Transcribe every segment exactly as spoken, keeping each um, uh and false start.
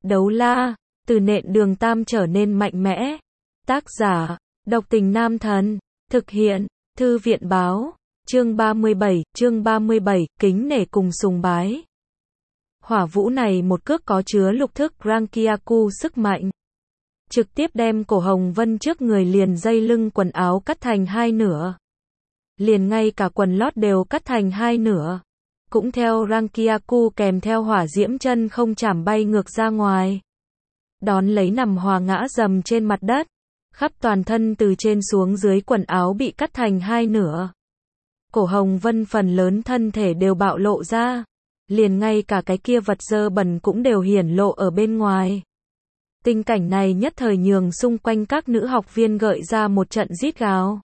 Đấu la, từ nện đường tam trở nên mạnh mẽ. Tác giả, độc tình nam thần. Thực hiện, thư viện báo. Chương ba mươi bảy, chương ba mươi bảy, kính nể cùng sùng bái. Hỏa vũ này một cước có chứa lục thức Rankyaku sức mạnh. Trực tiếp đem cổ Hồng Vân trước người liền dây lưng quần áo cắt thành hai nửa. Liền ngay cả quần lót đều cắt thành hai nửa. Cũng theo Rankyaku kèm theo hỏa diễm chân không chảm bay ngược ra ngoài. Đón lấy nằm hòa ngã dầm trên mặt đất. Khắp toàn thân từ trên xuống dưới quần áo bị cắt thành hai nửa. Cổ Hồng Vân phần lớn thân thể đều bạo lộ ra. Liền ngay cả cái kia vật dơ bẩn cũng đều hiển lộ ở bên ngoài. Tình cảnh này nhất thời nhường xung quanh các nữ học viên gợi ra một trận rít gào.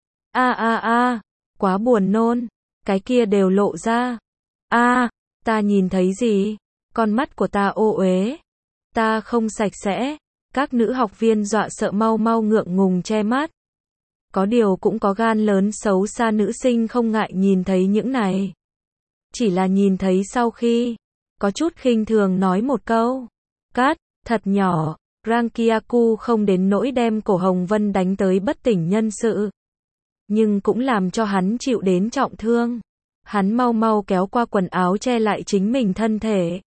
A a a, quá buồn nôn, cái kia đều lộ ra. A, ta nhìn thấy gì? Con mắt của ta ô uế. Ta không sạch sẽ. Các nữ học viên dọa sợ mau mau ngượng ngùng che mắt. Có điều cũng có gan lớn xấu xa nữ sinh không ngại nhìn thấy những này. Chỉ là nhìn thấy sau khi, có chút khinh thường nói một câu. Cát, thật nhỏ, Rankyaku không đến nỗi đem cổ Hồng Vân đánh tới bất tỉnh nhân sự. Nhưng cũng làm cho hắn chịu đến trọng thương. Hắn mau mau kéo qua quần áo che lại chính mình thân thể.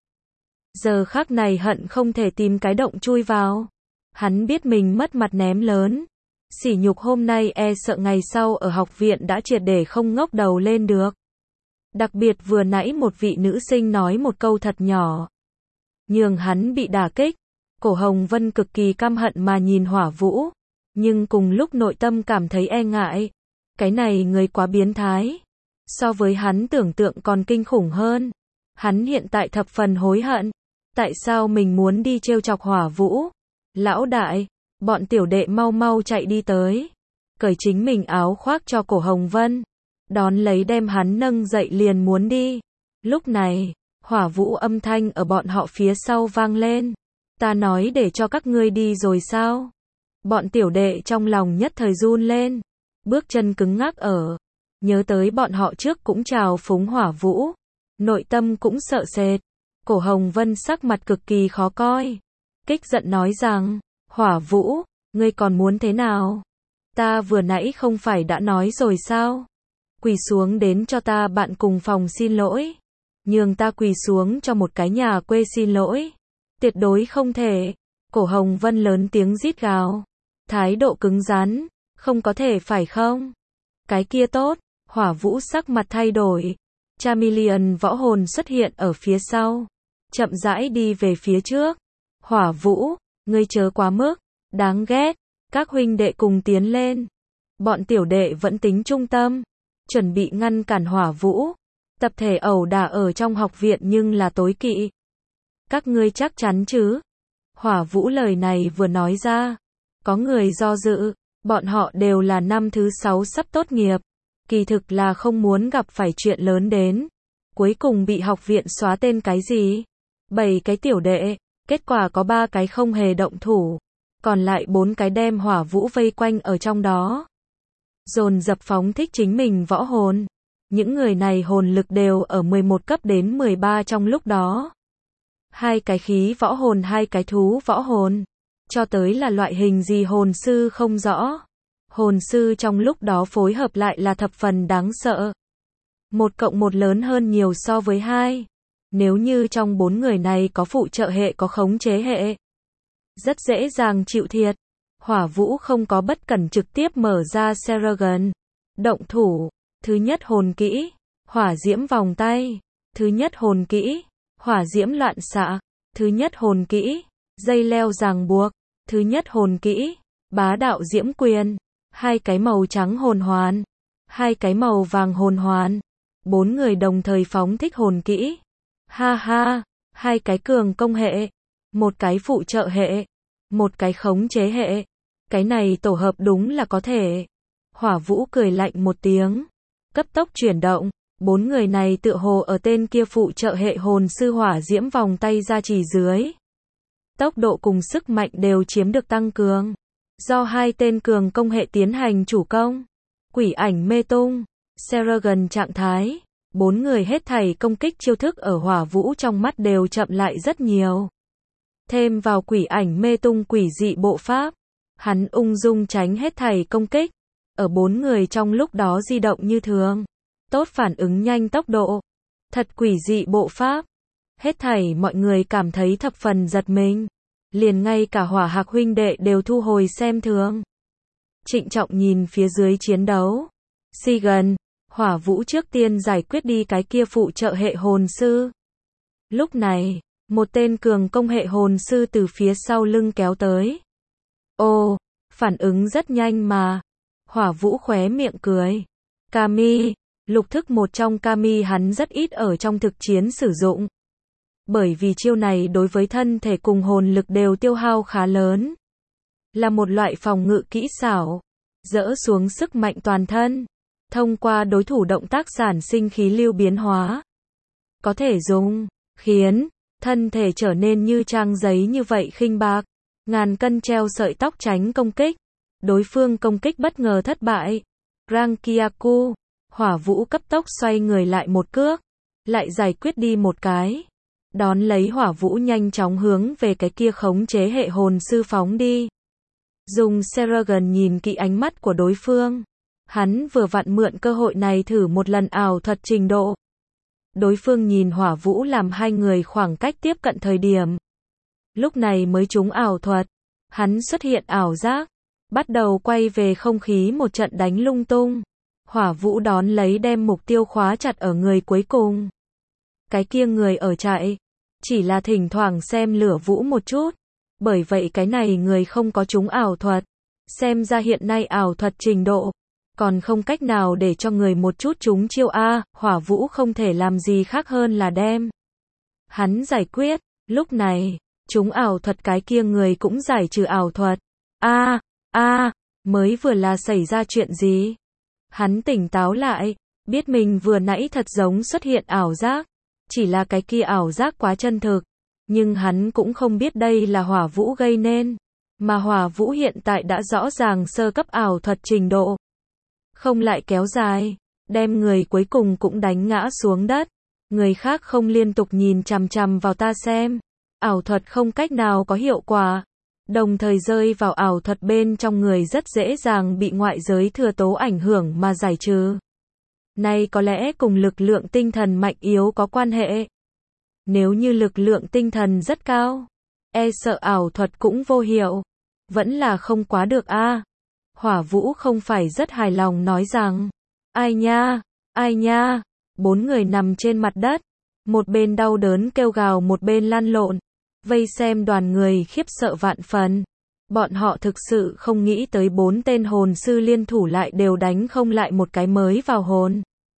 Giờ khắc này hận không thể tìm cái động chui vào. Hắn biết mình mất mặt ném lớn. Sỉ nhục hôm nay e sợ ngày sau ở học viện đã triệt để không ngóc đầu lên được. Đặc biệt vừa nãy một vị nữ sinh nói một câu thật nhỏ. Nhường hắn bị đả kích. Cổ Hồng Vân cực kỳ căm hận mà nhìn Hỏa Vũ. Nhưng cùng lúc nội tâm cảm thấy e ngại. Cái này người quá biến thái. So với hắn tưởng tượng còn kinh khủng hơn. Hắn hiện tại thập phần hối hận. Tại sao mình muốn đi trêu chọc Hỏa Vũ? Lão đại, bọn tiểu đệ mau mau chạy đi tới. Cởi chính mình áo khoác cho cổ Hồng Vân. Đón lấy đem hắn nâng dậy liền muốn đi. Lúc này, Hỏa Vũ âm thanh ở bọn họ phía sau vang lên. Ta nói để cho các ngươi đi rồi sao? Bọn tiểu đệ trong lòng nhất thời run lên. Bước chân cứng ngắc ở. Nhớ tới bọn họ trước cũng chào phúng Hỏa Vũ. Nội tâm cũng sợ sệt. Cổ Hồng Vân sắc mặt cực kỳ khó coi. Kích giận nói rằng, Hỏa Vũ, ngươi còn muốn thế nào? Ta vừa nãy không phải đã nói rồi sao? Quỳ xuống đến cho ta bạn cùng phòng xin lỗi. Nhường ta quỳ xuống cho một cái nhà quê xin lỗi. Tuyệt đối không thể. Cổ Hồng Vân lớn tiếng rít gào. Thái độ cứng rắn. Không có thể phải không? Cái kia tốt. Hỏa Vũ sắc mặt thay đổi. Chameleon võ hồn xuất hiện ở phía sau. Chậm rãi đi về phía trước. Hỏa Vũ, ngươi chớ quá mức. Đáng ghét. Các huynh đệ cùng tiến lên. Bọn tiểu đệ vẫn tính trung tâm. Chuẩn bị ngăn cản Hỏa Vũ. Tập thể ẩu đả ở trong học viện nhưng là tối kỵ. Các ngươi chắc chắn chứ? Hỏa Vũ lời này vừa nói ra. Có người do dự. Bọn họ đều là năm thứ sáu sắp tốt nghiệp. Kỳ thực là không muốn gặp phải chuyện lớn đến. Cuối cùng bị học viện xóa tên cái gì? Bảy cái tiểu đệ. Kết quả có ba cái không hề động thủ. Còn lại bốn cái đem Hỏa Vũ vây quanh ở trong đó. Dồn dập phóng thích chính mình võ hồn. Những người này hồn lực đều ở mười một cấp đến mười ba trong lúc đó. Hai cái khí võ hồn, hai cái thú võ hồn. Cho tới là loại hình gì hồn sư không rõ. Hồn sư trong lúc đó phối hợp lại là thập phần đáng sợ. Một cộng một lớn hơn nhiều so với hai. Nếu như trong bốn người này có phụ trợ hệ có khống chế hệ. Rất dễ dàng chịu thiệt. Hỏa Vũ không có bất cẩn trực tiếp mở ra Seragon. Động thủ. Thứ nhất hồn kỹ. Hỏa diễm vòng tay. Thứ nhất hồn kỹ. Hỏa diễm loạn xạ. Thứ nhất hồn kỹ. Dây leo ràng buộc. Thứ nhất hồn kỹ. Bá đạo diễm quyền. Hai cái màu trắng hồn hoàn. Hai cái màu vàng hồn hoàn. Bốn người đồng thời phóng thích hồn kỹ. Ha ha. Hai cái cường công hệ. Một cái phụ trợ hệ. Một cái khống chế hệ. Cái này tổ hợp đúng là có thể. Hỏa Vũ cười lạnh một tiếng. Cấp tốc chuyển động. Bốn người này tựa hồ ở tên kia phụ trợ hệ hồn sư hỏa diễm vòng tay ra chỉ dưới. Tốc độ cùng sức mạnh đều chiếm được tăng cường. Do hai tên cường công hệ tiến hành chủ công. Quỷ ảnh mê tung. Seragon trạng thái. Bốn người hết thảy công kích chiêu thức ở Hỏa Vũ trong mắt đều chậm lại rất nhiều. thêm vào quỷ ảnh mê tung quỷ dị bộ pháp. Hắn ung dung tránh hết thảy công kích. Ở bốn người trong lúc đó di động như thường. Tốt phản ứng nhanh tốc độ. Thật quỷ dị bộ pháp. Hết thảy mọi người cảm thấy thập phần giật mình. Liền ngay cả Hỏa Hạc huynh đệ đều thu hồi xem thường. Trịnh trọng nhìn phía dưới chiến đấu. Si gần, Hỏa Vũ trước tiên giải quyết đi cái kia phụ trợ hệ hồn sư. Lúc này, một tên cường công hệ hồn sư từ phía sau lưng kéo tới. Ồ, phản ứng rất nhanh mà. Hỏa Vũ khóe miệng cười. Kami, lục thức một trong Kami hắn rất ít ở trong thực chiến sử dụng. Bởi vì chiêu này đối với thân thể cùng hồn lực đều tiêu hao khá lớn. Là một loại phòng ngự kỹ xảo. Dỡ xuống sức mạnh toàn thân. Thông qua đối thủ động tác sản sinh khí lưu biến hóa. Có thể dùng, khiến thân thể trở nên như trang giấy như vậy khinh bạc. Ngàn cân treo sợi tóc tránh công kích. Đối phương công kích bất ngờ thất bại. Rankyaku, Hỏa Vũ cấp tốc xoay người lại một cước. Lại giải quyết đi một cái. Đón lấy Hỏa Vũ nhanh chóng hướng về cái kia khống chế hệ hồn sư phóng đi. Dùng Seragon nhìn kỹ ánh mắt của đối phương. Hắn vừa vặn mượn cơ hội này thử một lần ảo thuật trình độ. Đối phương nhìn Hỏa Vũ làm hai người khoảng cách tiếp cận thời điểm. Lúc này mới trúng ảo thuật. Hắn xuất hiện ảo giác. Bắt đầu quay về không khí một trận đánh lung tung. Hỏa Vũ đón lấy đem mục tiêu khóa chặt ở người cuối cùng. Cái kia người ở chạy. Chỉ là thỉnh thoảng xem lửa Vũ một chút. Bởi vậy cái này người không có trúng ảo thuật. Xem ra hiện nay ảo thuật trình độ. Còn không cách nào để cho người một chút trúng chiêu A. Hỏa Vũ không thể làm gì khác hơn là đem hắn giải quyết. Lúc này, trúng ảo thuật cái kia người cũng giải trừ ảo thuật. A, a, mới vừa là xảy ra chuyện gì? Hắn tỉnh táo lại, biết mình vừa nãy thật giống xuất hiện ảo giác. Chỉ là cái kia ảo giác quá chân thực. Nhưng hắn cũng không biết đây là Hỏa Vũ gây nên. Mà Hỏa Vũ hiện tại đã rõ ràng sơ cấp ảo thuật trình độ. Không lại kéo dài, đem người cuối cùng cũng đánh ngã xuống đất. Người khác không liên tục nhìn chằm chằm vào ta xem. Ảo thuật không cách nào có hiệu quả. Đồng thời rơi vào ảo thuật bên trong người rất dễ dàng bị ngoại giới thừa tố ảnh hưởng mà giải trừ. Này có lẽ cùng lực lượng tinh thần mạnh yếu có quan hệ. Nếu như lực lượng tinh thần rất cao, e sợ ảo thuật cũng vô hiệu. Vẫn là không quá được a. À. Hỏa Vũ không phải rất hài lòng nói rằng, ai nha, ai nha, bốn người nằm trên mặt đất, một bên đau đớn kêu gào một bên lăn lộn, vây xem đoàn người khiếp sợ vạn phần. Bọn họ thực sự không nghĩ tới bốn tên hồn sư liên thủ lại đều đánh không lại một cái mới vào hồn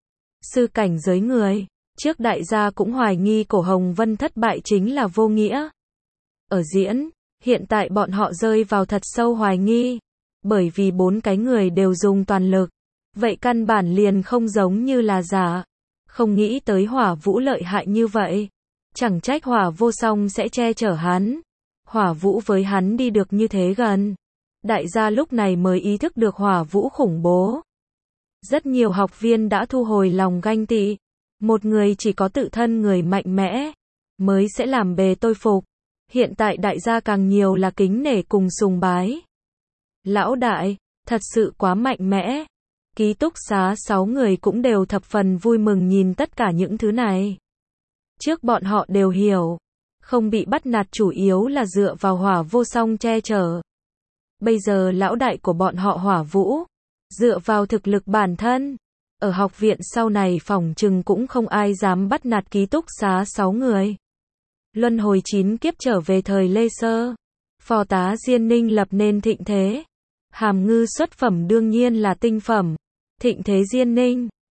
sư cảnh giới người. Trước đại gia cũng hoài nghi Cổ Hồng Vân thất bại chính là vô nghĩa. Ở diễn, hiện tại bọn họ rơi vào thật sâu hoài nghi. Bởi vì bốn cái người đều dùng toàn lực. Vậy căn bản liền không giống như là giả. Không nghĩ tới Hỏa Vũ lợi hại như vậy. Chẳng trách Hỏa Vô Song sẽ che chở hắn. Hỏa Vũ với hắn đi được như thế gần. Đại gia lúc này mới ý thức được Hỏa Vũ khủng bố. Rất nhiều học viên đã thu hồi lòng ganh tị. Một người chỉ có tự thân người mạnh mẽ, mới sẽ làm bề tôi phục. Hiện tại đại gia càng nhiều là kính nể cùng sùng bái. Lão đại, thật sự quá mạnh mẽ. Ký túc xá sáu người cũng đều thập phần vui mừng nhìn tất cả những thứ này. Trước bọn họ đều hiểu, không bị bắt nạt chủ yếu là dựa vào Hỏa Vô Song che chở. Bây giờ lão đại của bọn họ Hỏa Vũ, dựa vào thực lực bản thân. Ở học viện sau này phỏng chừng cũng không ai dám bắt nạt ký túc xá sáu người. Luân hồi chín kiếp trở về thời Lê Sơ. Phò tá Diên Ninh lập nên thịnh thế. Hàm ngư xuất phẩm đương nhiên là tinh phẩm. Thịnh thế Diên Ninh.